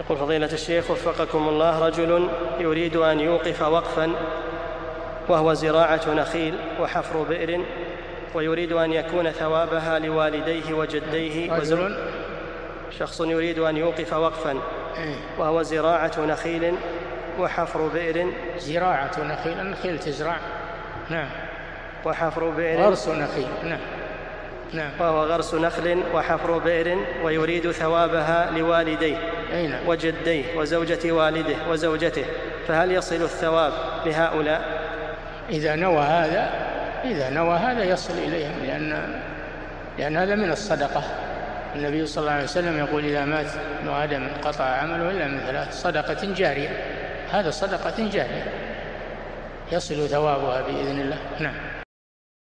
يقول فضيلة الشيخ وفقكم الله، رجل يريد أن يوقف وقفا وهو زراعة نخيل وحفر بئر، ويريد أن يكون ثوابها لوالديه وجديه. شخص يريد أن يوقف وقفا وهو زراعة نخيل وحفر بئر. زراعة نخيل، النخيل تزرع، نعم، وحفر بئر، غرس نخيل، نعم نعم، وهو غرس نخل وحفر بئر، ويريد ثوابها لوالديه نعم، وجديه وزوجة والده وزوجته، فهل يصل الثواب لهؤلاء؟ إذا نوى هذا يصل إليهم، لأن هذا من الصدقة. النبي صلى الله عليه وسلم يقول إذا مات ابن آدم انقطع عمله إلا من 3: صدقة جارية. هذا صدقة جارية يصل ثوابها بإذن الله. نعم.